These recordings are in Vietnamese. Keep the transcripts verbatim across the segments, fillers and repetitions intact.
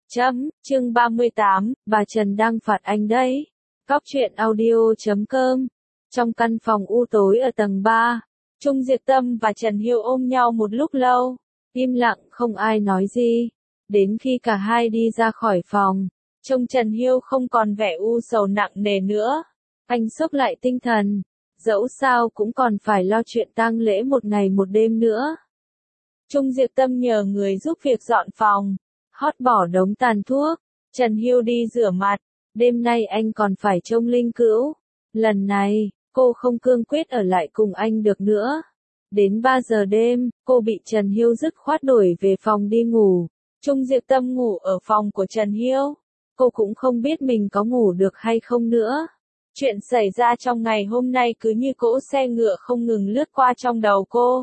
Chấm, chương ba mươi tám, bà Trần đang phạt anh đấy. Cóc truyện audio chấm com. Trong căn phòng u tối ở tầng ba, Trung Diệp Tâm và Trần Hiêu ôm nhau một lúc lâu, im lặng không ai nói gì. Đến khi cả hai đi ra khỏi phòng, trông Trần Hiêu không còn vẻ u sầu nặng nề nữa. Anh xốc lại tinh thần, dẫu sao cũng còn phải lo chuyện tang lễ một ngày một đêm nữa. Trung Diệp Tâm nhờ người giúp việc dọn phòng, hót bỏ đống tàn thuốc. Trần Hiêu đi rửa mặt, đêm nay anh còn phải trông linh cữu. Lần này, cô không cương quyết ở lại cùng anh được nữa. Đến ba giờ đêm, cô bị Trần Hiêu dứt khoát đuổi về phòng đi ngủ. Trung Diệp Tâm ngủ ở phòng của Trần Hiêu. Cô cũng không biết mình có ngủ được hay không nữa. Chuyện xảy ra trong ngày hôm nay cứ như cỗ xe ngựa không ngừng lướt qua trong đầu cô.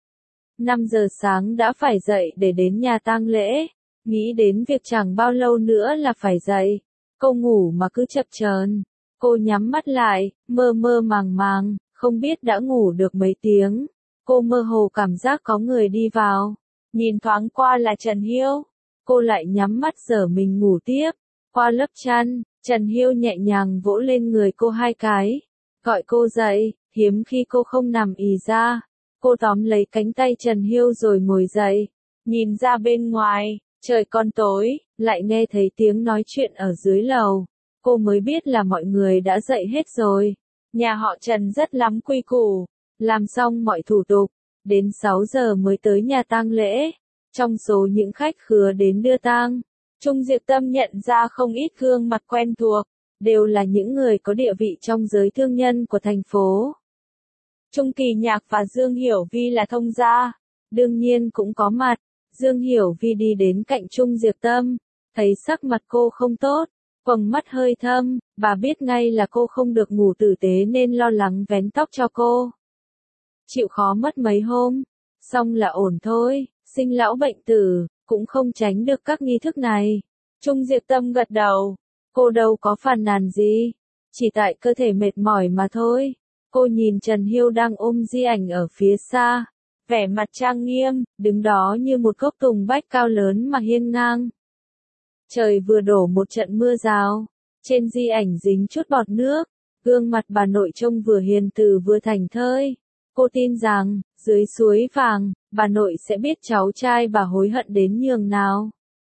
năm giờ sáng đã phải dậy để đến nhà tang lễ. Nghĩ đến việc chẳng bao lâu nữa là phải dậy. Cô ngủ mà cứ chập chờn. Cô nhắm mắt lại, mơ mơ màng màng, không biết đã ngủ được mấy tiếng. Cô mơ hồ cảm giác có người đi vào. Nhìn thoáng qua là Trần Hiêu. Cô lại nhắm mắt giở mình ngủ tiếp. Qua lớp chăn, Trần Hiêu nhẹ nhàng vỗ lên người cô hai cái. Gọi cô dậy, hiếm khi cô không nằm ì ra. Cô tóm lấy cánh tay Trần Hiêu rồi ngồi dậy. Nhìn ra bên ngoài, trời còn tối, lại nghe thấy tiếng nói chuyện ở dưới lầu. Cô mới biết là mọi người đã dậy hết rồi. Nhà họ Trần rất lắm quy củ. Làm xong mọi thủ tục, đến sáu giờ mới tới nhà tang lễ. Trong số những khách khứa đến đưa tang, Trung Diệp Tâm nhận ra không ít gương mặt quen thuộc, đều là những người có địa vị trong giới thương nhân của thành phố. Trung Kỳ Nhạc và Dương Hiểu Vi là thông gia, đương nhiên cũng có mặt. Dương Hiểu Vi đi đến cạnh Trung Diệp Tâm, thấy sắc mặt cô không tốt, quầng mắt hơi thâm, bà biết ngay là cô không được ngủ tử tế nên lo lắng vén tóc cho cô. Chịu khó mất mấy hôm, xong là ổn thôi, sinh lão bệnh tử, cũng không tránh được các nghi thức này. Trung Diệp Tâm gật đầu, cô đâu có phàn nàn gì, chỉ tại cơ thể mệt mỏi mà thôi. Cô nhìn Trần Hiêu đang ôm di ảnh ở phía xa, vẻ mặt trang nghiêm, đứng đó như một gốc tùng bách cao lớn mà hiên ngang. Trời vừa đổ một trận mưa rào, trên di ảnh dính chút bọt nước, gương mặt bà nội trông vừa hiền từ vừa thảnh thơi. Cô tin rằng, dưới suối vàng, bà nội sẽ biết cháu trai bà hối hận đến nhường nào.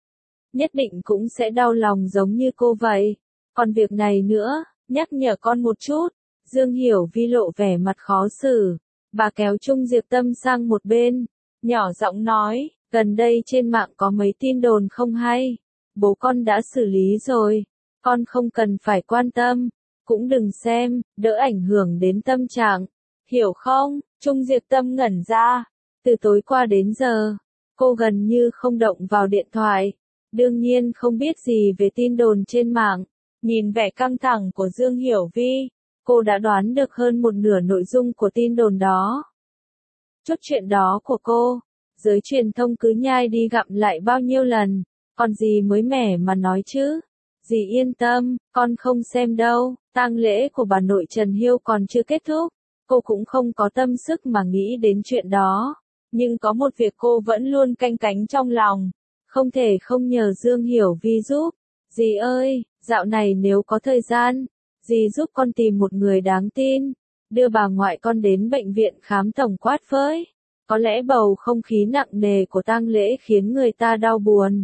Nhất định cũng sẽ đau lòng giống như cô vậy. Còn việc này nữa, nhắc nhở con một chút. Dương Hiểu Vi lộ vẻ mặt khó xử. Bà kéo Trung Diệp Tâm sang một bên, nhỏ giọng nói, gần đây trên mạng có mấy tin đồn không hay. Bố con đã xử lý rồi, con không cần phải quan tâm, cũng đừng xem, đỡ ảnh hưởng đến tâm trạng. Hiểu không? Trung Diệp Tâm ngẩn ra. Từ tối qua đến giờ, cô gần như không động vào điện thoại. Đương nhiên không biết gì về tin đồn trên mạng. Nhìn vẻ căng thẳng của Dương Hiểu Vi, cô đã đoán được hơn một nửa nội dung của tin đồn đó. Chút chuyện đó của cô, giới truyền thông cứ nhai đi gặm lại bao nhiêu lần, còn gì mới mẻ mà nói chứ. Dì yên tâm, con không xem đâu, tang lễ của bà nội Trần Hiêu còn chưa kết thúc. Cô cũng không có tâm sức mà nghĩ đến chuyện đó. Nhưng có một việc cô vẫn luôn canh cánh trong lòng. Không thể không nhờ Dương Hiểu Vi giúp. Dì ơi, dạo này nếu có thời gian, dì giúp con tìm một người đáng tin. Đưa bà ngoại con đến bệnh viện khám tổng quát với. Có lẽ bầu không khí nặng nề của tang lễ khiến người ta đau buồn.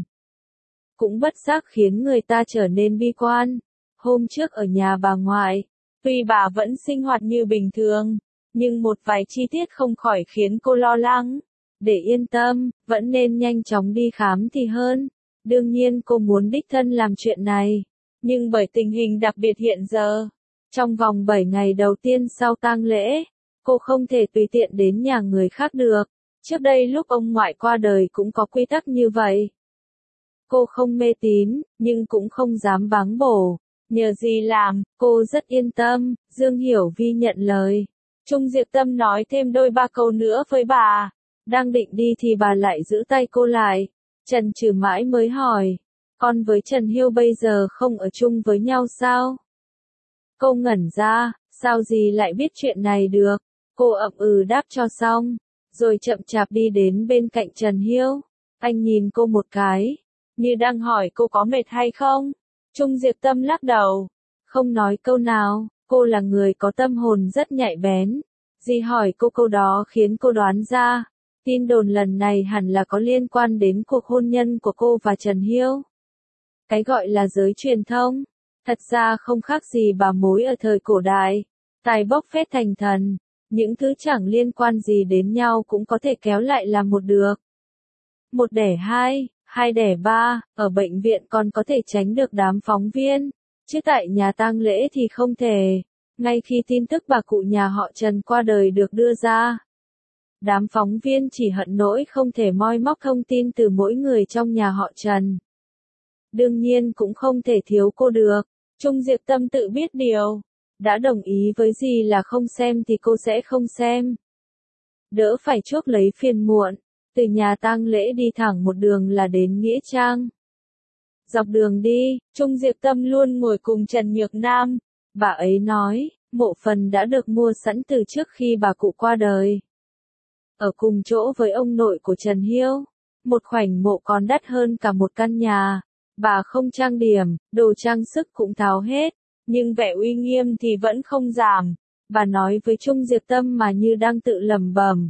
Cũng bất giác khiến người ta trở nên bi quan. Hôm trước ở nhà bà ngoại, tuy bà vẫn sinh hoạt như bình thường, nhưng một vài chi tiết không khỏi khiến cô lo lắng. Để yên tâm, vẫn nên nhanh chóng đi khám thì hơn. Đương nhiên cô muốn đích thân làm chuyện này, nhưng bởi tình hình đặc biệt hiện giờ, trong vòng bảy ngày đầu tiên sau tang lễ, cô không thể tùy tiện đến nhà người khác được. Trước đây lúc ông ngoại qua đời cũng có quy tắc như vậy. Cô không mê tín, nhưng cũng không dám báng bổ. Nhờ gì làm, cô rất yên tâm. Dương Hiểu Vi nhận lời. Trung Diệp Tâm nói thêm đôi ba câu nữa với bà. Đang định đi thì bà lại giữ tay cô lại. Trần trừ mãi mới hỏi. Con với Trần Hiêu bây giờ không ở chung với nhau sao? Cô ngẩn ra, sao dì lại biết chuyện này được? Cô ậm ừ đáp cho xong, rồi chậm chạp đi đến bên cạnh Trần Hiêu. Anh nhìn cô một cái, như đang hỏi cô có mệt hay không. Trung Diệp Tâm lắc đầu, không nói câu nào, cô là người có tâm hồn rất nhạy bén. Dì hỏi cô câu đó khiến cô đoán ra, tin đồn lần này hẳn là có liên quan đến cuộc hôn nhân của cô và Trần Hiêu. Cái gọi là giới truyền thông, thật ra không khác gì bà mối ở thời cổ đại, tài bốc phét thành thần, những thứ chẳng liên quan gì đến nhau cũng có thể kéo lại làm một được. Một đẻ hai, hai đẻ ba, ở bệnh viện còn có thể tránh được đám phóng viên, chứ tại nhà tang lễ thì không thể. Ngay khi tin tức bà cụ nhà họ Trần qua đời được đưa ra, đám phóng viên chỉ hận nỗi không thể moi móc thông tin từ mỗi người trong nhà họ Trần. Đương nhiên cũng không thể thiếu cô được. Trung Diệp Tâm tự biết điều, đã đồng ý với dì là không xem thì cô sẽ không xem. Đỡ phải chuốc lấy phiền muộn, từ nhà tang lễ đi thẳng một đường là đến Nghĩa Trang. Dọc đường đi, Trung Diệp Tâm luôn ngồi cùng Trần Nhược Nam. Bà ấy nói, mộ phần đã được mua sẵn từ trước khi bà cụ qua đời. Ở cùng chỗ với ông nội của Trần Hiêu, một khoảnh mộ còn đắt hơn cả một căn nhà. Bà không trang điểm, đồ trang sức cũng tháo hết, nhưng vẻ uy nghiêm thì vẫn không giảm. Bà nói với Trung Diệp Tâm mà như đang tự lẩm bẩm.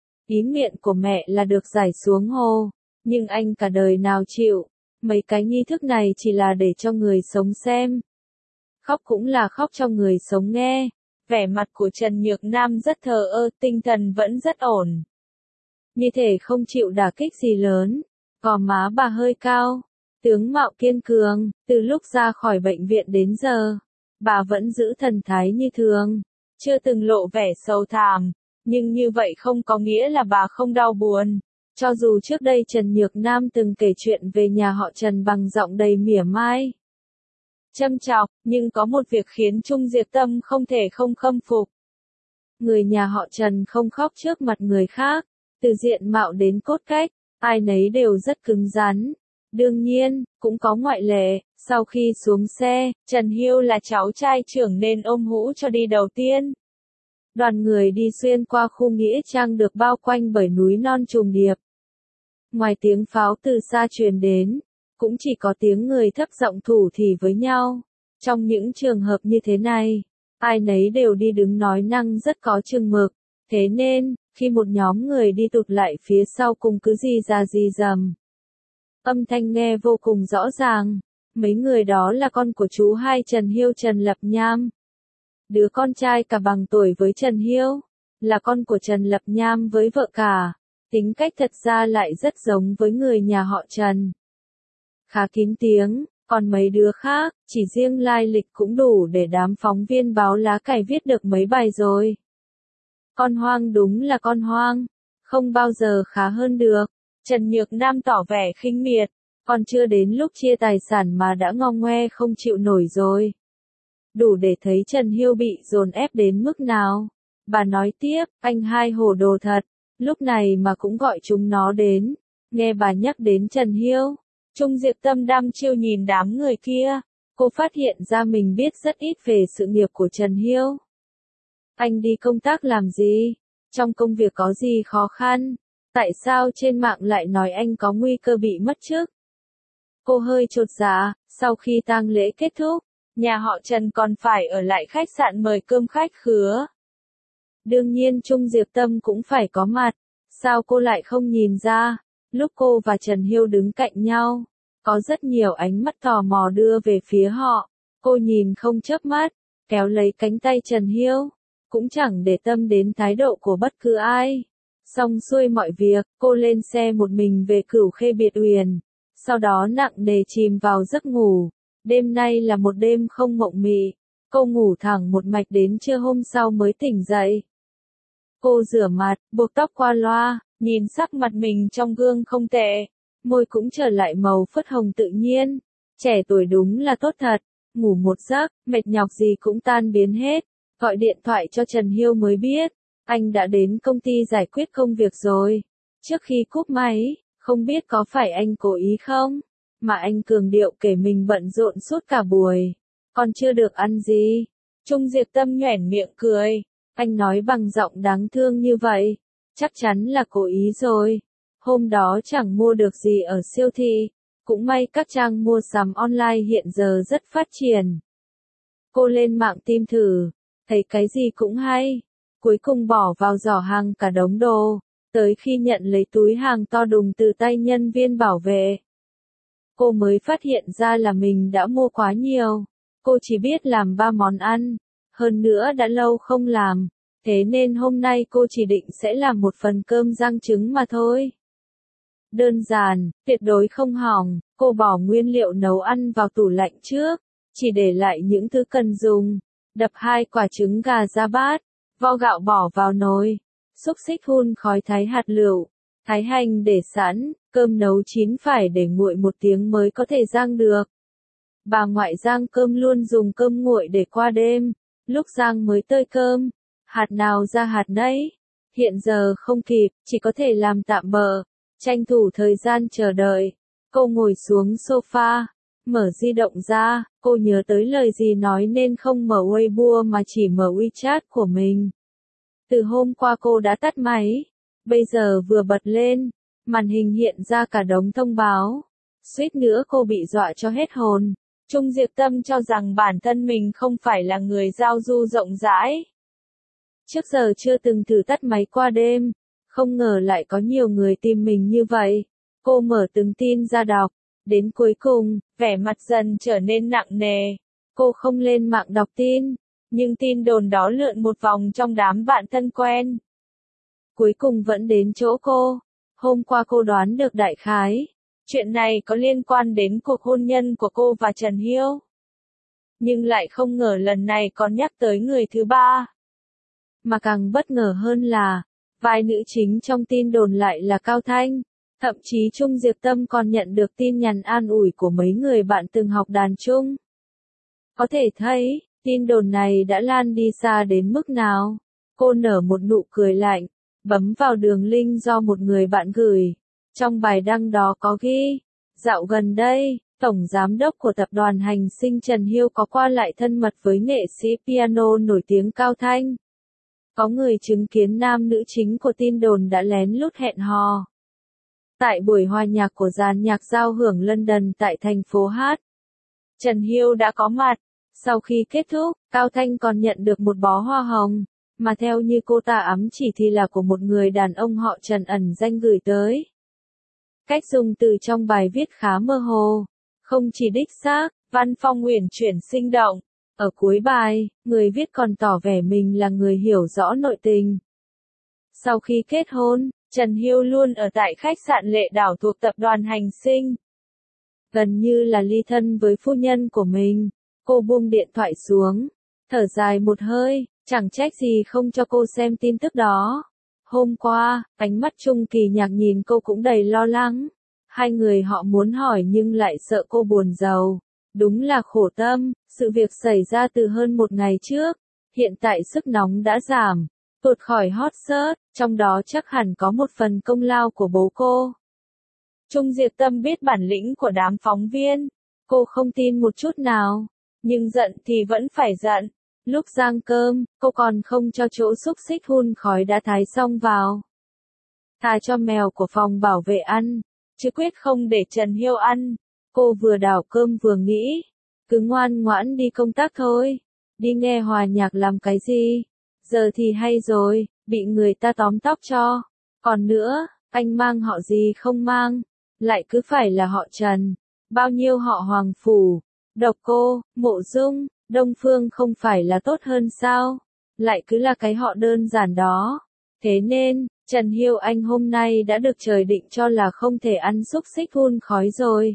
Ý nguyện của mẹ là được giải xuống hồ, nhưng anh cả đời nào chịu, mấy cái nghi thức này chỉ là để cho người sống xem. Khóc cũng là khóc cho người sống nghe. Vẻ mặt của Trần Nhược Nam rất thờ ơ, tinh thần vẫn rất ổn. Như thể không chịu đả kích gì lớn, gò má bà hơi cao, tướng mạo kiên cường, từ lúc ra khỏi bệnh viện đến giờ, bà vẫn giữ thần thái như thường, chưa từng lộ vẻ sầu thảm, nhưng như vậy không có nghĩa là bà không đau buồn. Cho dù trước đây Trần Nhược Nam từng kể chuyện về nhà họ Trần bằng giọng đầy mỉa mai, châm chọc, nhưng có một việc khiến Trung Diệp Tâm không thể không khâm phục. Người nhà họ Trần không khóc trước mặt người khác, từ diện mạo đến cốt cách, ai nấy đều rất cứng rắn. Đương nhiên, cũng có ngoại lệ, sau khi xuống xe, Trần Hiêu là cháu trai trưởng nên ôm hũ cho đi đầu tiên. Đoàn người đi xuyên qua khu Nghĩa Trang được bao quanh bởi núi non trùng điệp. Ngoài tiếng pháo từ xa truyền đến, cũng chỉ có tiếng người thấp giọng thủ thỉ với nhau. Trong những trường hợp như thế này, ai nấy đều đi đứng nói năng rất có chừng mực. Thế nên, khi một nhóm người đi tụt lại phía sau cùng cứ gì ra gì dầm. Âm thanh nghe vô cùng rõ ràng. Mấy người đó là con của chú hai Trần Hiêu Trần Lập Nham. Đứa con trai cả bằng tuổi với Trần Hiêu, là con của Trần Lập Nham với vợ cả. Tính cách thật ra lại rất giống với người nhà họ Trần. Khá kín tiếng, còn mấy đứa khác, chỉ riêng lai lịch cũng đủ để đám phóng viên báo lá cải viết được mấy bài rồi. Con hoang đúng là con hoang, không bao giờ khá hơn được. Trần Nhược Nam tỏ vẻ khinh miệt, còn chưa đến lúc chia tài sản mà đã ngong ngoe không chịu nổi rồi. Đủ để thấy Trần Hiêu bị dồn ép đến mức nào. Bà nói tiếp, anh hai hồ đồ thật, lúc này mà cũng gọi chúng nó đến. Nghe bà nhắc đến Trần Hiêu, Trung Diệp Tâm đăm chiêu nhìn đám người kia, cô phát hiện ra mình biết rất ít về sự nghiệp của Trần Hiêu. Anh đi công tác làm gì? Trong công việc có gì khó khăn? Tại sao trên mạng lại nói anh có nguy cơ bị mất chức? Cô hơi chột dạ, sau khi tang lễ kết thúc, nhà họ Trần còn phải ở lại khách sạn mời cơm khách khứa. Đương nhiên Trung Diệp Tâm cũng phải có mặt, sao cô lại không nhìn ra? Lúc cô và Trần Hiêu đứng cạnh nhau, có rất nhiều ánh mắt tò mò đưa về phía họ. Cô nhìn không chớp mắt, kéo lấy cánh tay Trần Hiêu, cũng chẳng để tâm đến thái độ của bất cứ ai. Xong xuôi mọi việc, cô lên xe một mình về Cửu Khê Biệt Uyển, sau đó nặng nề chìm vào giấc ngủ. Đêm nay là một đêm không mộng mị, cô ngủ thẳng một mạch đến trưa hôm sau mới tỉnh dậy. Cô rửa mặt, buộc tóc qua loa, nhìn sắc mặt mình trong gương không tệ, môi cũng trở lại màu phớt hồng tự nhiên. Trẻ tuổi đúng là tốt thật, ngủ một giấc, mệt nhọc gì cũng tan biến hết. Gọi điện thoại cho Trần Hiêu mới biết, anh đã đến công ty giải quyết công việc rồi. Trước khi cúp máy, không biết có phải anh cố ý không, mà anh cường điệu kể mình bận rộn suốt cả buổi, còn chưa được ăn gì. Trung Diệp Tâm nhoẻn miệng cười, anh nói bằng giọng đáng thương như vậy, chắc chắn là cố ý rồi. Hôm đó chẳng mua được gì ở siêu thị, Cũng may các trang mua sắm online hiện giờ rất phát triển. Cô lên mạng tìm thử, thấy cái gì cũng hay. Cuối cùng bỏ vào giỏ hàng cả đống đồ, tới khi nhận lấy túi hàng to đùng từ tay nhân viên bảo vệ. Cô mới phát hiện ra là mình đã mua quá nhiều. Cô chỉ biết làm ba món ăn, hơn nữa đã lâu không làm, thế nên hôm nay cô chỉ định sẽ làm một phần cơm rang trứng mà thôi. Đơn giản, tuyệt đối không hỏng, cô bỏ nguyên liệu nấu ăn vào tủ lạnh trước, chỉ để lại những thứ cần dùng, đập hai quả trứng gà ra bát, vo gạo bỏ vào nồi, xúc xích hun khói thái hạt lựu, thái hành để sẵn, cơm nấu chín phải để nguội một tiếng mới có thể rang được. Bà ngoại rang cơm luôn dùng cơm nguội để qua đêm, lúc rang mới tơi cơm, hạt nào ra hạt nấy. Hiện giờ không kịp, chỉ có thể làm tạm bợ, tranh thủ thời gian chờ đợi. Cô ngồi xuống sofa, mở di động ra, cô nhớ tới lời gì nói nên không mở Weibo mà chỉ mở WeChat của mình. Từ hôm qua cô đã tắt máy, bây giờ vừa bật lên, màn hình hiện ra cả đống thông báo. Suýt nữa cô bị dọa cho hết hồn. Trung Diệp Tâm cho rằng bản thân mình không phải là người giao du rộng rãi. Trước giờ chưa từng thử tắt máy qua đêm, không ngờ lại có nhiều người tìm mình như vậy. Cô mở từng tin ra đọc, đến cuối cùng, vẻ mặt dần trở nên nặng nề. Cô không lên mạng đọc tin, nhưng tin đồn đó lượn một vòng trong đám bạn thân quen. Cuối cùng vẫn đến chỗ cô. Hôm qua cô đoán được đại khái. Chuyện này có liên quan đến cuộc hôn nhân của cô và Trần Hiêu. Nhưng lại không ngờ lần này còn nhắc tới người thứ ba. Mà càng bất ngờ hơn là, vai nữ chính trong tin đồn lại là Cao Thanh. Thậm chí Trung Diệp Tâm còn nhận được tin nhắn an ủi của mấy người bạn từng học đàn chung. Có thể thấy, tin đồn này đã lan đi xa đến mức nào. Cô nở một nụ cười lạnh, bấm vào đường link do một người bạn gửi. Trong bài đăng đó có ghi, dạo gần đây, Tổng Giám đốc của tập đoàn Hành Sinh Trần Hiêu có qua lại thân mật với nghệ sĩ piano nổi tiếng Cao Thanh. Có người chứng kiến nam nữ chính của tin đồn đã lén lút hẹn hò. Tại buổi hòa nhạc của dàn nhạc giao hưởng London tại thành phố Hát, Trần Hiêu đã có mặt. Sau khi kết thúc, Cao Thanh còn nhận được một bó hoa hồng, mà theo như cô ta ám chỉ thì là của một người đàn ông họ Trần ẩn danh gửi tới. Cách dùng từ trong bài viết khá mơ hồ, không chỉ đích xác, văn phong uyển chuyển sinh động. Ở cuối bài, người viết còn tỏ vẻ mình là người hiểu rõ nội tình. Sau khi kết hôn, Trần Hiêu luôn ở tại khách sạn Lệ Đảo thuộc tập đoàn Hành Sinh. Gần như là ly thân với phu nhân của mình, cô buông điện thoại xuống, thở dài một hơi, chẳng trách gì không cho cô xem tin tức đó. Hôm qua, ánh mắt Trung Kỳ Nhạc nhìn cô cũng đầy lo lắng. Hai người họ muốn hỏi nhưng lại sợ cô buồn rầu. Đúng là khổ tâm, sự việc xảy ra từ hơn một ngày trước. Hiện tại sức nóng đã giảm, tuột khỏi hot search, trong đó chắc hẳn có một phần công lao của bố cô. Trung Diệp Tâm biết bản lĩnh của đám phóng viên. Cô không tin một chút nào. Nhưng giận thì vẫn phải giận. Lúc rang cơm, cô còn không cho chỗ xúc xích hun khói đã thái xong vào. Thà cho mèo của phòng bảo vệ ăn, chứ quyết không để Trần Hiêu ăn. Cô vừa đảo cơm vừa nghĩ, cứ ngoan ngoãn đi công tác thôi, đi nghe hòa nhạc làm cái gì. Giờ thì hay rồi, bị người ta tóm tóc cho. Còn nữa, anh mang họ gì không mang, lại cứ phải là họ Trần. Bao nhiêu họ Hoàng Phủ, Độc Cô, Mộ Dung, Đông Phương không phải là tốt hơn sao? Lại cứ là cái họ đơn giản đó. Thế nên, Trần Hiêu anh hôm nay đã được trời định cho là không thể ăn xúc xích hun khói rồi.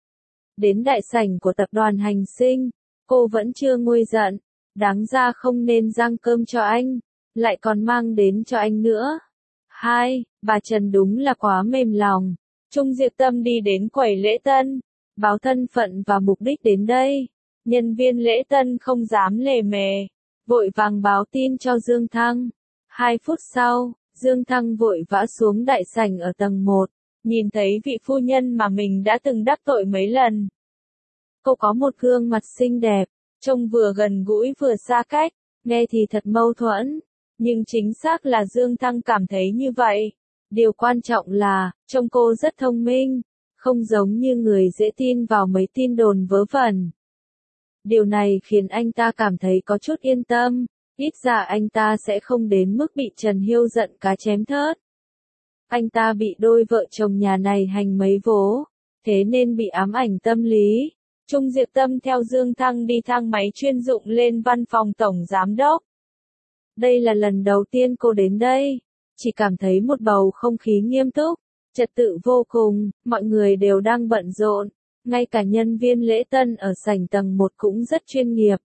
Đến đại sảnh của tập đoàn Hành Sinh, cô vẫn chưa nguôi giận. Đáng ra không nên rang cơm cho anh, lại còn mang đến cho anh nữa. Hai, bà Trần đúng là quá mềm lòng. Trung Diệp Tâm đi đến quầy lễ tân, báo thân phận và mục đích đến đây. Nhân viên lễ tân không dám lề mề, vội vàng báo tin cho Dương Thăng. Hai phút sau, Dương Thăng vội vã xuống đại sảnh ở tầng một, nhìn thấy vị phu nhân mà mình đã từng đắc tội mấy lần. Cô có một gương mặt xinh đẹp, trông vừa gần gũi vừa xa cách, nghe thì thật mâu thuẫn, nhưng chính xác là Dương Thăng cảm thấy như vậy. Điều quan trọng là, trông cô rất thông minh, không giống như người dễ tin vào mấy tin đồn vớ vẩn. Điều này khiến anh ta cảm thấy có chút yên tâm, ít ra anh ta sẽ không đến mức bị Trần Hiêu giận cá chém thớt. Anh ta bị đôi vợ chồng nhà này hành mấy vố, thế nên bị ám ảnh tâm lý. Trung Diệp Tâm theo Dương Thăng đi thang máy chuyên dụng lên văn phòng tổng giám đốc. Đây là lần đầu tiên cô đến đây, chỉ cảm thấy một bầu không khí nghiêm túc, trật tự vô cùng, mọi người đều đang bận rộn, ngay cả nhân viên lễ tân ở sảnh tầng một cũng rất chuyên nghiệp.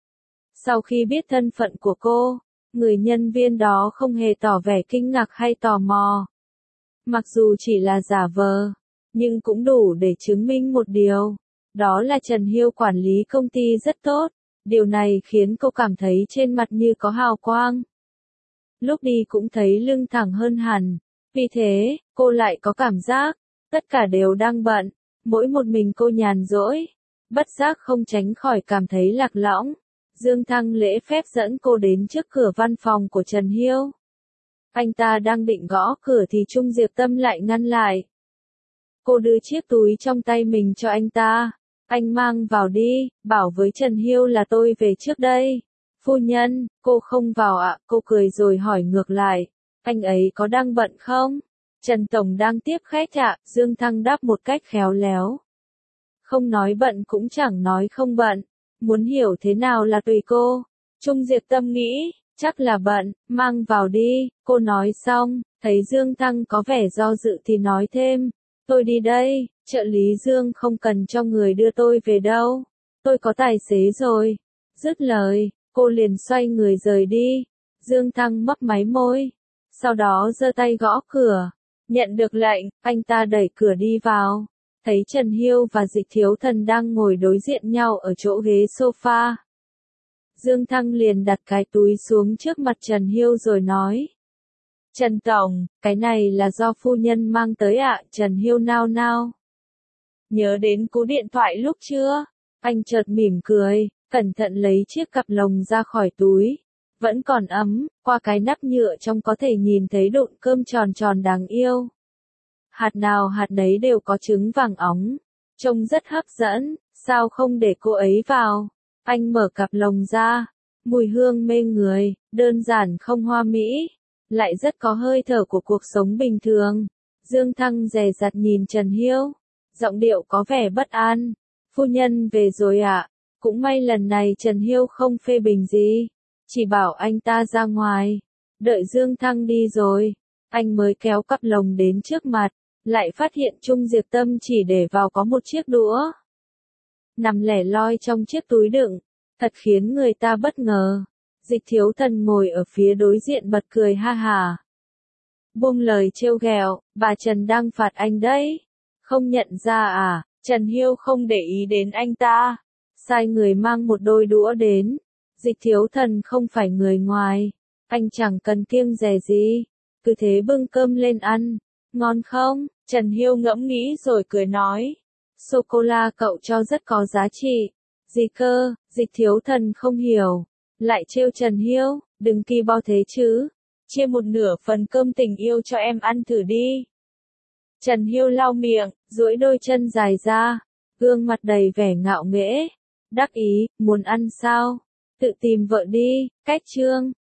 Sau khi biết thân phận của cô, người nhân viên đó không hề tỏ vẻ kinh ngạc hay tò mò. Mặc dù chỉ là giả vờ, nhưng cũng đủ để chứng minh một điều, đó là Trần Hiêu quản lý công ty rất tốt, điều này khiến cô cảm thấy trên mặt như có hào quang. Lúc đi cũng thấy lưng thẳng hơn hẳn, vì thế, cô lại có cảm giác, tất cả đều đang bận, mỗi một mình cô nhàn rỗi, bất giác không tránh khỏi cảm thấy lạc lõng. Dương Thăng lễ phép dẫn cô đến trước cửa văn phòng của Trần Hiêu. Anh ta đang định gõ cửa thì Trung Diệp Tâm lại ngăn lại. Cô đưa chiếc túi trong tay mình cho anh ta. Anh mang vào đi, bảo với Trần Hiêu là tôi về trước đây. Phu nhân, cô không vào ạ, cô cười rồi hỏi ngược lại. Anh ấy có đang bận không? Trần Tổng đang tiếp khách ạ, Dương Thăng đáp một cách khéo léo. Không nói bận cũng chẳng nói không bận, muốn hiểu thế nào là tùy cô. Trung Diệp Tâm nghĩ, chắc là bận, mang vào đi, cô nói xong, thấy Dương Thăng có vẻ do dự thì nói thêm. Tôi đi đây, trợ lý Dương không cần cho người đưa tôi về đâu, tôi có tài xế rồi. Dứt lời, cô liền xoay người rời đi. Dương Thăng mấp máy môi, sau đó giơ tay gõ cửa. Nhận được lệnh, anh ta đẩy cửa đi vào, thấy Trần Hiêu và Dịch Thiếu Thần đang ngồi đối diện nhau ở chỗ ghế sofa. Dương Thăng liền đặt cái túi xuống trước mặt Trần Hiêu rồi nói. Trần Tổng, cái này là do phu nhân mang tới ạ. Trần Hiêu nao nao. Nhớ đến cú điện thoại lúc chưa? Anh chợt mỉm cười, cẩn thận lấy chiếc cặp lồng ra khỏi túi. Vẫn còn ấm, qua cái nắp nhựa trong có thể nhìn thấy đụn cơm tròn tròn đáng yêu. Hạt nào hạt đấy đều có trứng vàng óng, trông rất hấp dẫn, sao không để cô ấy vào? Anh mở cặp lồng ra, mùi hương mê người, đơn giản không hoa mỹ, lại rất có hơi thở của cuộc sống bình thường. Dương Thăng dè dặt nhìn Trần Hiêu, giọng điệu có vẻ bất an. Phu nhân về rồi ạ, cũng may lần này Trần Hiêu không phê bình gì, chỉ bảo anh ta ra ngoài. Đợi Dương Thăng đi rồi, anh mới kéo cặp lồng đến trước mặt, lại phát hiện Trung Diệp Tâm chỉ để vào có một chiếc đũa. Nằm lẻ loi trong chiếc túi đựng, thật khiến người ta bất ngờ. Dịch Thiếu Thần ngồi ở phía đối diện bật cười ha hà. Buông lời trêu ghẹo, bà Trần đang phạt anh đấy. Không nhận ra à? Trần Hiêu không để ý đến anh ta, sai người mang một đôi đũa đến. Dịch Thiếu Thần không phải người ngoài, anh chẳng cần kiêng dè gì, cứ thế bưng cơm lên ăn. Ngon không? Trần Hiêu ngẫm nghĩ rồi cười nói. Sô-cô-la cậu cho rất có giá trị. Gì cơ? Dịch Thiếu Thần không hiểu. Lại trêu Trần Hiêu, đừng kỳ bao thế chứ. Chia một nửa phần cơm tình yêu cho em ăn thử đi. Trần Hiêu lau miệng, duỗi đôi chân dài ra, gương mặt đầy vẻ ngạo nghễ. Đắc ý, muốn ăn sao? Tự tìm vợ đi, cách chương.